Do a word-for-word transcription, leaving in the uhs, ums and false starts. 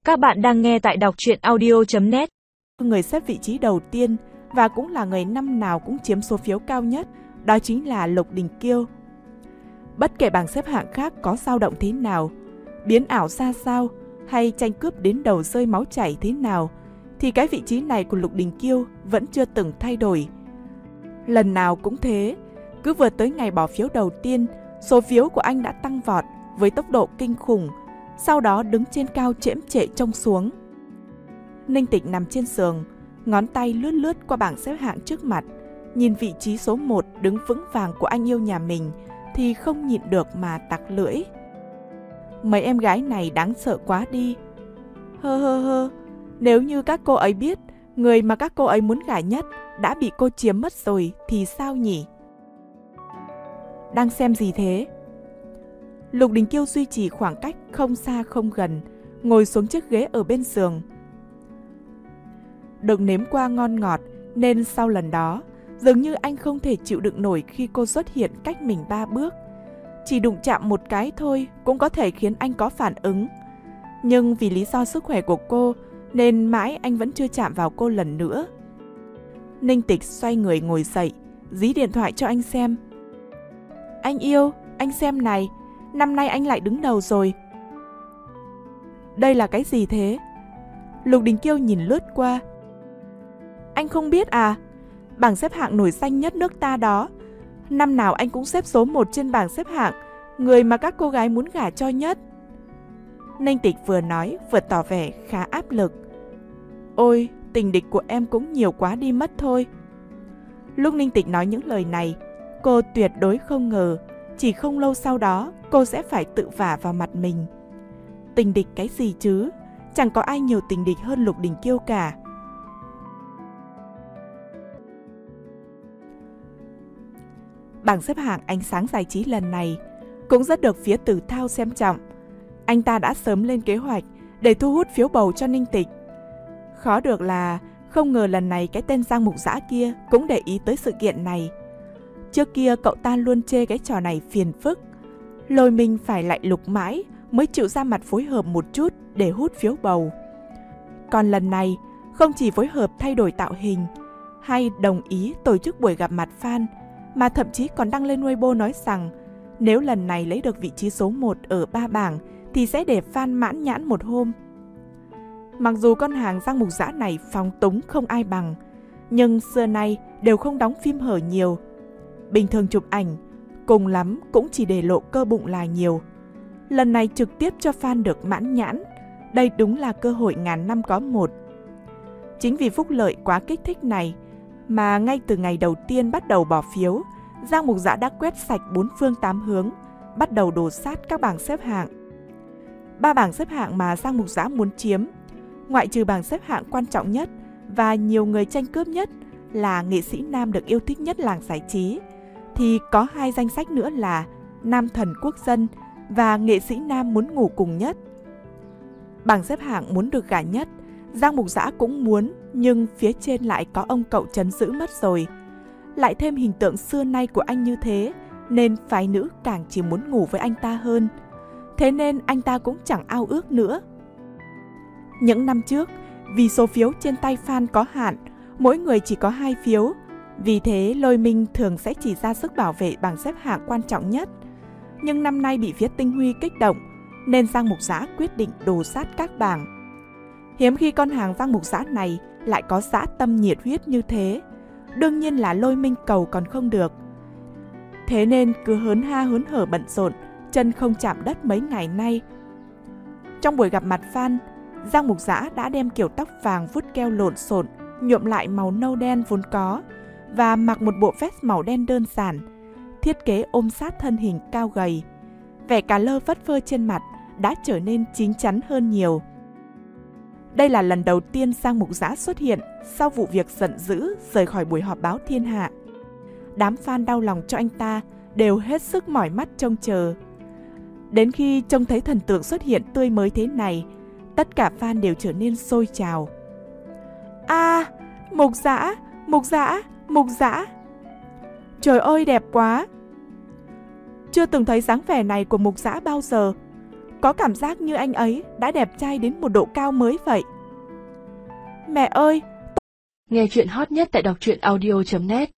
Các bạn đang nghe tại đọc truyện audio chấm net. Người xếp vị trí đầu tiên và cũng là người năm nào cũng chiếm số phiếu cao nhất, đó chính là Lục Đình Kiêu. Bất kể bảng xếp hạng khác có dao động thế nào, biến ảo ra sao hay tranh cướp đến đầu rơi máu chảy thế nào, thì cái vị trí này của Lục Đình Kiêu vẫn chưa từng thay đổi. Lần nào cũng thế, cứ vừa tới ngày bỏ phiếu đầu tiên, số phiếu của anh đã tăng vọt với tốc độ kinh khủng, sau đó đứng trên cao chễm chệ trông xuống. Ninh Tịch nằm trên giường, ngón tay lướt lướt qua bảng xếp hạng trước mặt, nhìn vị trí số một đứng vững vàng của anh yêu nhà mình thì không nhịn được mà tặc lưỡi. Mấy em gái này đáng sợ quá đi. Hơ hơ hơ, nếu như các cô ấy biết người mà các cô ấy muốn gả nhất đã bị cô chiếm mất rồi thì sao nhỉ? Đang xem gì thế? Lục Đình Kiêu duy trì khoảng cách không xa không gần, ngồi xuống chiếc ghế ở bên giường. Được nếm qua ngon ngọt nên sau lần đó, dường như anh không thể chịu đựng nổi khi cô xuất hiện cách mình ba bước. Chỉ đụng chạm một cái thôi cũng có thể khiến anh có phản ứng. Nhưng vì lý do sức khỏe của cô nên mãi anh vẫn chưa chạm vào cô lần nữa. Ninh Tịch xoay người ngồi dậy, dí điện thoại cho anh xem. Anh yêu, anh xem này, năm nay anh lại đứng đầu rồi. Đây là cái gì thế? Lục Đình Kiêu nhìn lướt qua. Anh không biết à? Bảng xếp hạng nổi danh nhất nước ta đó. Năm nào anh cũng xếp số một trên bảng xếp hạng, người mà các cô gái muốn gả cho nhất. Ninh Tịch vừa nói vừa tỏ vẻ khá áp lực. Ôi, tình địch của em cũng nhiều quá đi mất thôi. Lúc Ninh Tịch nói những lời này, cô tuyệt đối không ngờ chỉ không lâu sau đó cô sẽ phải tự vả vào mặt mình. Tình địch cái gì chứ? Chẳng có ai nhiều tình địch hơn Lục Đình Kiêu cả. Bảng xếp hạng ánh sáng giải trí lần này cũng rất được phía Tử Thao xem trọng. Anh ta đã sớm lên kế hoạch để thu hút phiếu bầu cho Ninh Tịch. Khó được là không ngờ lần này cái tên Giang Mục Dã kia cũng để ý tới sự kiện này. Trước kia cậu ta luôn chê cái trò này phiền phức, lôi mình phải lại lục mãi mới chịu ra mặt phối hợp một chút để hút phiếu bầu. Còn lần này không chỉ phối hợp thay đổi tạo hình hay đồng ý tổ chức buổi gặp mặt fan, mà thậm chí còn đăng lên Weibo nói rằng nếu lần này lấy được vị trí số một ở ba bảng thì sẽ để fan mãn nhãn một hôm. Mặc dù con hàng Giang Mục Dã này phóng túng không ai bằng, nhưng xưa nay đều không đóng phim hở nhiều. Bình thường chụp ảnh, cùng lắm cũng chỉ để lộ cơ bụng là nhiều. Lần này trực tiếp cho fan được mãn nhãn, đây đúng là cơ hội ngàn năm có một. Chính vì phúc lợi quá kích thích này mà ngay từ ngày đầu tiên bắt đầu bỏ phiếu, Giang Mục Dã đã quét sạch bốn phương tám hướng, bắt đầu đổ sát các bảng xếp hạng. Ba bảng xếp hạng mà Giang Mục Dã muốn chiếm, ngoại trừ bảng xếp hạng quan trọng nhất và nhiều người tranh cướp nhất là nghệ sĩ nam được yêu thích nhất làng giải trí, thì có hai danh sách nữa là nam thần quốc dân và nghệ sĩ nam muốn ngủ cùng nhất. Bảng xếp hạng muốn được gả nhất, Giang Mục Dã cũng muốn, nhưng phía trên lại có ông cậu trấn giữ mất rồi. Lại thêm hình tượng xưa nay của anh như thế, nên phái nữ càng chỉ muốn ngủ với anh ta hơn. Thế nên anh ta cũng chẳng ao ước nữa. Những năm trước, vì số phiếu trên tay fan có hạn, mỗi người chỉ có hai phiếu. Vì thế Lôi Minh thường sẽ chỉ ra sức bảo vệ bảng xếp hạng quan trọng nhất. Nhưng năm nay bị phía Tinh Huy kích động, nên Giang Mục Dã quyết định đổ sát các bảng. Hiếm khi con hàng Giang Mục Dã này lại có dã tâm nhiệt huyết như thế. Đương nhiên là Lôi Minh cầu còn không được. Thế nên cứ hớn ha hớn hở bận rộn, chân không chạm đất mấy ngày nay. Trong buổi gặp mặt fan, Giang Mục Dã đã đem kiểu tóc vàng vuốt keo lộn xộn, nhuộm lại màu nâu đen vốn có và mặc một bộ vest màu đen đơn giản, thiết kế ôm sát thân hình cao gầy. Vẻ cà lơ phất phơ trên mặt đã trở nên chín chắn hơn nhiều. Đây là lần đầu tiên Giang Mục Dã xuất hiện sau vụ việc giận dữ rời khỏi buổi họp báo thiên hạ. Đám fan đau lòng cho anh ta đều hết sức mỏi mắt trông chờ. Đến khi trông thấy thần tượng xuất hiện tươi mới thế này, tất cả fan đều trở nên sôi trào. À, Mục Dã, Mục Dã, Mục Dã. Trời ơi đẹp quá. Chưa từng thấy dáng vẻ này của Mục Dã bao giờ. Có cảm giác như anh ấy đã đẹp trai đến một độ cao mới vậy. Mẹ ơi! Nghe chuyện hot nhất tại đọc truyện audio chấm net